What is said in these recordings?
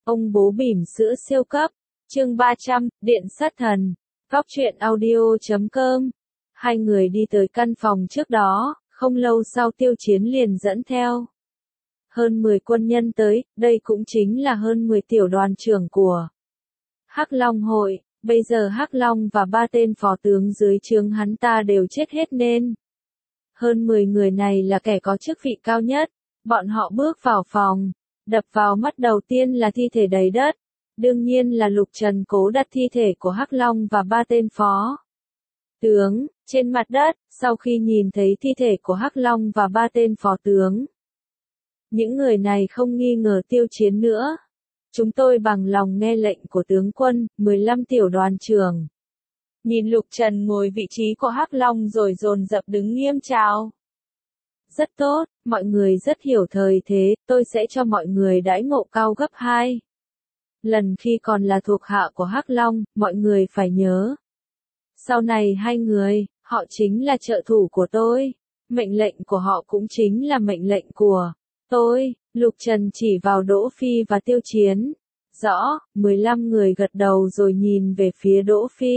Ông bố bỉm sữa siêu cấp, chương 300, Điện sát thần, Góc truyện audio.com. Hai người đi tới căn phòng trước đó, không lâu sau Tiêu Chiến liền dẫn theo hơn 10 quân nhân tới, đây cũng chính là hơn 10 tiểu đoàn trưởng của Hắc Long hội. Bây giờ Hắc Long và 3 tên phó tướng dưới trướng hắn ta đều chết hết nên hơn 10 người này là kẻ có chức vị cao nhất. Bọn họ bước vào phòng, đập vào mắt đầu tiên là thi thể đầy đất. Đương nhiên là Lục Trần cố đặt thi thể của Hắc Long và 3 tên phó tướng trên mặt đất. Sau khi nhìn thấy thi thể của Hắc Long và 3 tên phó tướng, những người này không nghi ngờ Tiêu Chiến nữa. Chúng tôi bằng lòng nghe lệnh của tướng quân. 15 tiểu đoàn trưởng nhìn Lục Trần ngồi vị trí của Hắc Long rồi dồn dập đứng nghiêm chào. Rất tốt, mọi người rất hiểu thời thế, tôi sẽ cho mọi người đãi ngộ cao gấp 2 lần khi còn là thuộc hạ của Hắc Long, mọi người phải nhớ. Sau này hai người, họ chính là trợ thủ của tôi, mệnh lệnh của họ cũng chính là mệnh lệnh của tôi. Lục Trần chỉ vào Đỗ Phi và Tiêu Chiến. Rõ, 15 người gật đầu rồi nhìn về phía Đỗ Phi.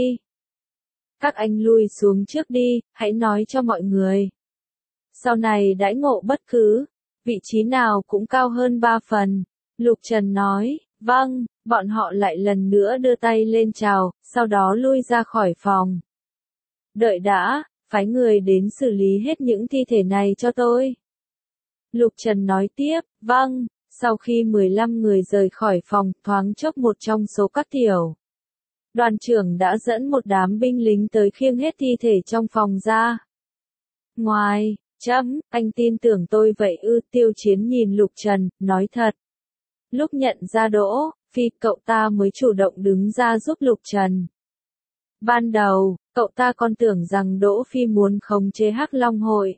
Các anh lui xuống trước đi, hãy nói cho mọi người. Sau này đãi ngộ bất cứ vị trí nào cũng cao hơn 3 phần. Lục Trần nói, vâng, bọn họ lại lần nữa đưa tay lên chào, sau đó lui ra khỏi phòng. Đợi đã, phái người đến xử lý hết những thi thể này cho tôi. Lục Trần nói tiếp, vâng. Sau khi 15 người rời khỏi phòng, thoáng chốc một trong số các tiểu đoàn trưởng đã dẫn một đám binh lính tới khiêng hết thi thể trong phòng ra ngoài. Anh tin tưởng tôi vậy ư? Tiêu Chiến nhìn Lục Trần, nói thật. Lúc nhận ra Đỗ Phi, cậu ta mới chủ động đứng ra giúp Lục Trần. Ban đầu, cậu ta còn tưởng rằng Đỗ Phi muốn khống chế Hắc Long hội.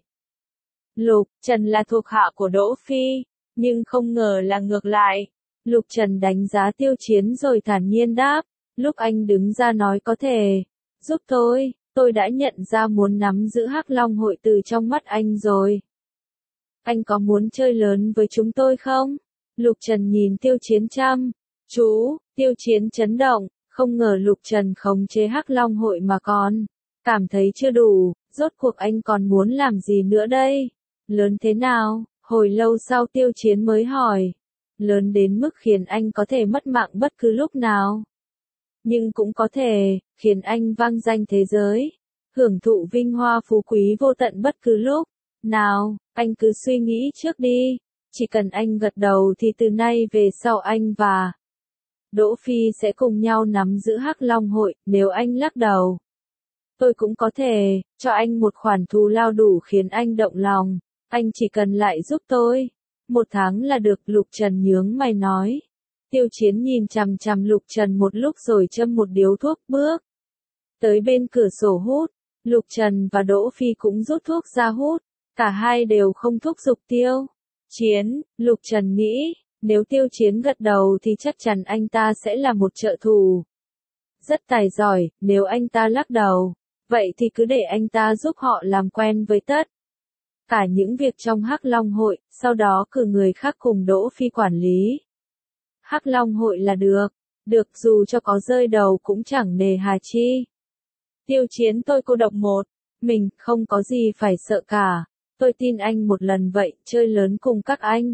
Lục Trần là thuộc hạ của Đỗ Phi, nhưng không ngờ là ngược lại. Lục Trần đánh giá Tiêu Chiến rồi thản nhiên đáp, lúc anh đứng ra nói có thể giúp tôi đã nhận ra muốn nắm giữ Hắc Long hội từ trong mắt anh rồi. Anh có muốn chơi lớn với chúng tôi không? Lục Trần nhìn Tiêu Chiến chăm chú. Tiêu Chiến chấn động, không ngờ Lục Trần khống chế Hắc Long hội mà còn cảm thấy chưa đủ, rốt cuộc anh còn muốn làm gì nữa đây? Lớn thế nào? Hồi lâu sau Tiêu Chiến mới hỏi. Lớn đến mức khiến anh có thể mất mạng bất cứ lúc nào. Nhưng cũng có thể khiến anh vang danh thế giới, hưởng thụ vinh hoa phú quý vô tận bất cứ lúc nào. Anh cứ suy nghĩ trước đi, chỉ cần anh gật đầu thì từ nay về sau anh và Đỗ Phi sẽ cùng nhau nắm giữ Hắc Long hội. Nếu anh lắc đầu, tôi cũng có thể cho anh một khoản thù lao đủ khiến anh động lòng. Anh chỉ cần lại giúp tôi 1 tháng là được. Lục Trần nhướng mày nói. Tiêu Chiến nhìn chằm chằm Lục Trần một lúc rồi châm một điếu thuốc, bước tới bên cửa sổ hút. Lục Trần và Đỗ Phi cũng rút thuốc ra hút. Cả hai đều không thúc giục Tiêu Chiến. Lục Trần nghĩ, nếu Tiêu Chiến gật đầu thì chắc chắn anh ta sẽ là một trợ thủ rất tài giỏi. Nếu anh ta lắc đầu, vậy thì cứ để anh ta giúp họ làm quen với tất cả những việc trong Hắc Long hội, sau đó cử người khác cùng Đỗ Phi quản lý Hắc Long hội là được. Được, dù cho có rơi đầu cũng chẳng nề hà chi. Tiêu Chiến, tôi cô độc một mình, không có gì phải sợ cả. Tôi tin anh một lần vậy, chơi lớn cùng các anh.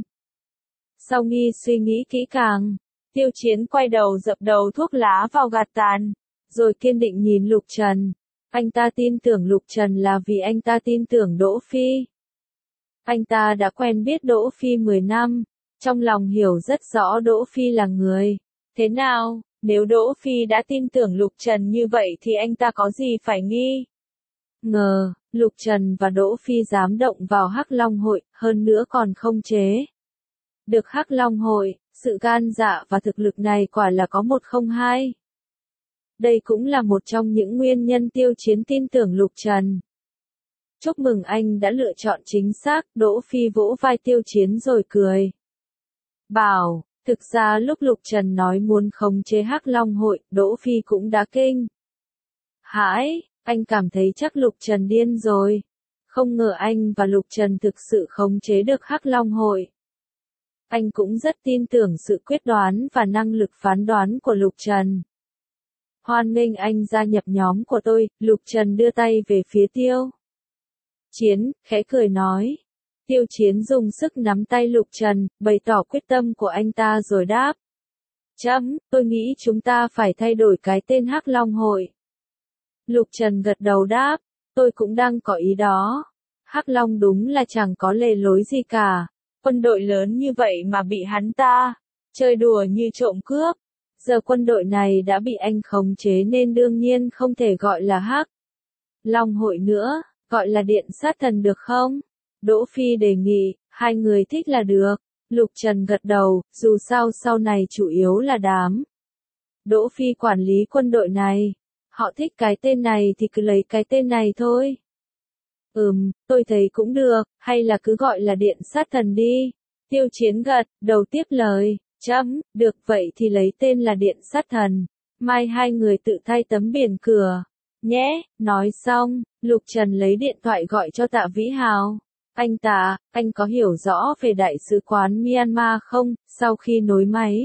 Sau khi suy nghĩ kỹ càng, Tiêu Chiến quay đầu dập đầu thuốc lá vào gạt tàn, rồi kiên định nhìn Lục Trần. Anh ta tin tưởng Lục Trần là vì anh ta tin tưởng Đỗ Phi. Anh ta đã quen biết Đỗ Phi 10 năm, trong lòng hiểu rất rõ Đỗ Phi là người thế nào. Nếu Đỗ Phi đã tin tưởng Lục Trần như vậy thì anh ta có gì phải nghi ngờ. Lục Trần và Đỗ Phi dám động vào Hắc Long hội, hơn nữa còn không chế được Hắc Long hội. Sự gan dạ và thực lực này quả là có 102. Đây cũng là một trong những nguyên nhân Tiêu Chiến tin tưởng Lục Trần. Chúc mừng anh đã lựa chọn chính xác. Đỗ Phi vỗ vai Tiêu Chiến rồi cười. Bảo, thực ra lúc Lục Trần nói muốn khống chế Hắc Long hội, Đỗ Phi cũng đã kinh hãi. Anh cảm thấy chắc Lục Trần điên rồi. Không ngờ anh và Lục Trần thực sự khống chế được Hắc Long hội. Anh cũng rất tin tưởng sự quyết đoán và năng lực phán đoán của Lục Trần. Hoan nghênh anh gia nhập nhóm của tôi, Lục Trần đưa tay về phía Tiêu Chiến, khẽ cười nói. Tiêu Chiến dùng sức nắm tay Lục Trần, bày tỏ quyết tâm của anh ta rồi đáp. Tôi nghĩ chúng ta phải thay đổi cái tên Hắc Long hội. Lục Trần gật đầu đáp, tôi cũng đang có ý đó. Hắc Long đúng là chẳng có lề lối gì cả. Quân đội lớn như vậy mà bị hắn ta chơi đùa như trộm cướp. Giờ quân đội này đã bị anh khống chế nên đương nhiên không thể gọi là Hắc Long hội nữa, gọi là Điện Sát Thần được không? Đỗ Phi đề nghị, hai người thích là được. Lục Trần gật đầu, dù sao sau này chủ yếu là đám Đỗ Phi quản lý quân đội này. Họ thích cái tên này thì cứ lấy cái tên này thôi. Tôi thấy cũng được, hay là cứ gọi là Điện Sát Thần đi. Tiêu Chiến gật đầu tiếp lời. Được vậy thì lấy tên là Điện Sát Thần. Mai hai người tự thay tấm biển cửa nhé. Nói xong, Lục Trần lấy điện thoại gọi cho Tạ Vĩ Hào. Anh Tạ, anh có hiểu rõ về Đại sứ quán Myanmar không? Sau khi nối máy,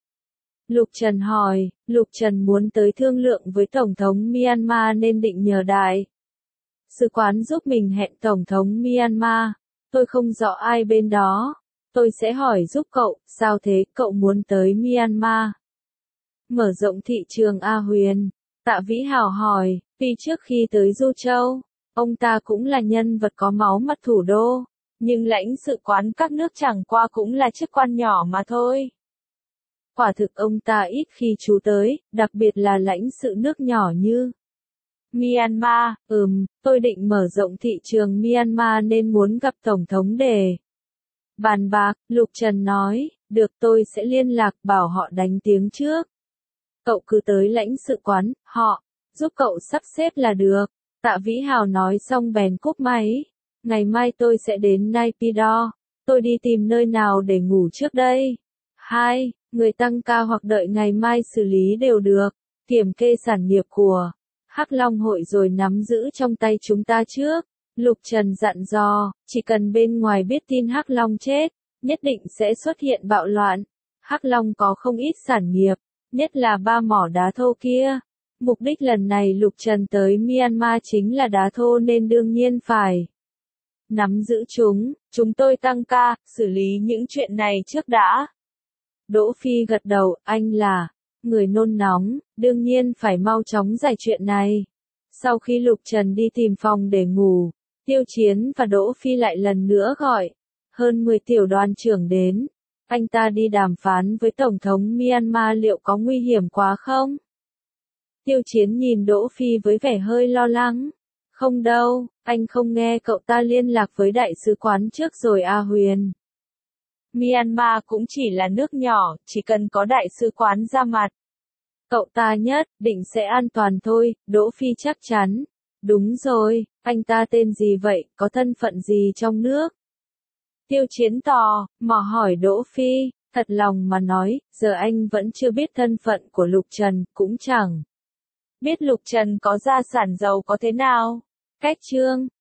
Lục Trần hỏi. Lục Trần muốn tới thương lượng với Tổng thống Myanmar nên định nhờ Đại sứ quán giúp mình hẹn Tổng thống Myanmar. Tôi không rõ ai bên đó. Tôi sẽ hỏi giúp cậu, sao thế, cậu muốn tới Myanmar? Mở rộng thị trường A Huyền. Tạ Vĩ Hào hỏi, tuy trước khi tới Du Châu, ông ta cũng là nhân vật có máu mặt thủ đô, nhưng lãnh sự quán các nước chẳng qua cũng là chức quan nhỏ mà thôi. Quả thực ông ta ít khi chú tới, đặc biệt là lãnh sự nước nhỏ như Myanmar. Tôi định mở rộng thị trường Myanmar nên muốn gặp Tổng thống để bàn bạc. Lục Trần nói, được, tôi sẽ liên lạc bảo họ đánh tiếng trước. Cậu cứ tới lãnh sự quán, họ giúp cậu sắp xếp là được. Tạ Vĩ Hào nói xong bèn cúp máy. Ngày mai tôi sẽ đến Naypyidaw. Tôi đi tìm nơi nào để ngủ trước đây. Người tăng ca hoặc đợi ngày mai xử lý đều được. Kiểm kê sản nghiệp của Hắc Long hội rồi nắm giữ trong tay chúng ta trước. Lục Trần dặn dò, chỉ cần bên ngoài biết tin Hắc Long chết, nhất định sẽ xuất hiện bạo loạn. Hắc Long có không ít sản nghiệp, nhất là 3 mỏ đá thô kia. Mục đích lần này Lục Trần tới Myanmar chính là đá thô nên đương nhiên phải nắm giữ chúng. Chúng tôi tăng ca, xử lý những chuyện này trước đã. Đỗ Phi gật đầu, anh là người nôn nóng, đương nhiên phải mau chóng giải chuyện này. Sau khi Lục Trần đi tìm phòng để ngủ, Tiêu Chiến và Đỗ Phi lại lần nữa gọi hơn 10 tiểu đoàn trưởng đến. Anh ta đi đàm phán với Tổng thống Myanmar liệu có nguy hiểm quá không? Tiêu Chiến nhìn Đỗ Phi với vẻ hơi lo lắng. Không đâu, anh không nghe cậu ta liên lạc với đại sứ quán trước rồi à Huyền. Myanmar cũng chỉ là nước nhỏ, chỉ cần có đại sứ quán ra mặt. Cậu ta nhất định sẽ an toàn thôi, Đỗ Phi chắc chắn. Đúng rồi, anh ta tên gì vậy, có thân phận gì trong nước? Tiêu Chiến tò mò hỏi Đỗ Phi, thật lòng mà nói, giờ anh vẫn chưa biết thân phận của Lục Trần, cũng chẳng biết Lục Trần có gia sản giàu có thế nào. Cách chương